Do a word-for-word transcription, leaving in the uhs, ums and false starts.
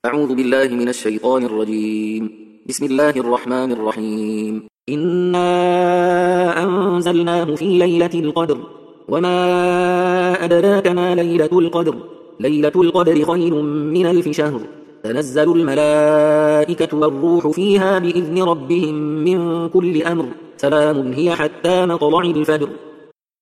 أعوذ بالله من الشيطان الرجيم. بسم الله الرحمن الرحيم. إنا أنزلناه في ليلة القدر وما أدراك ما ليلة القدر ليلة القدر خير من ألف شهر. تنزل الملائكة والروح فيها بإذن ربهم من كل أمر. سلام هي حتى مطلع الفجر.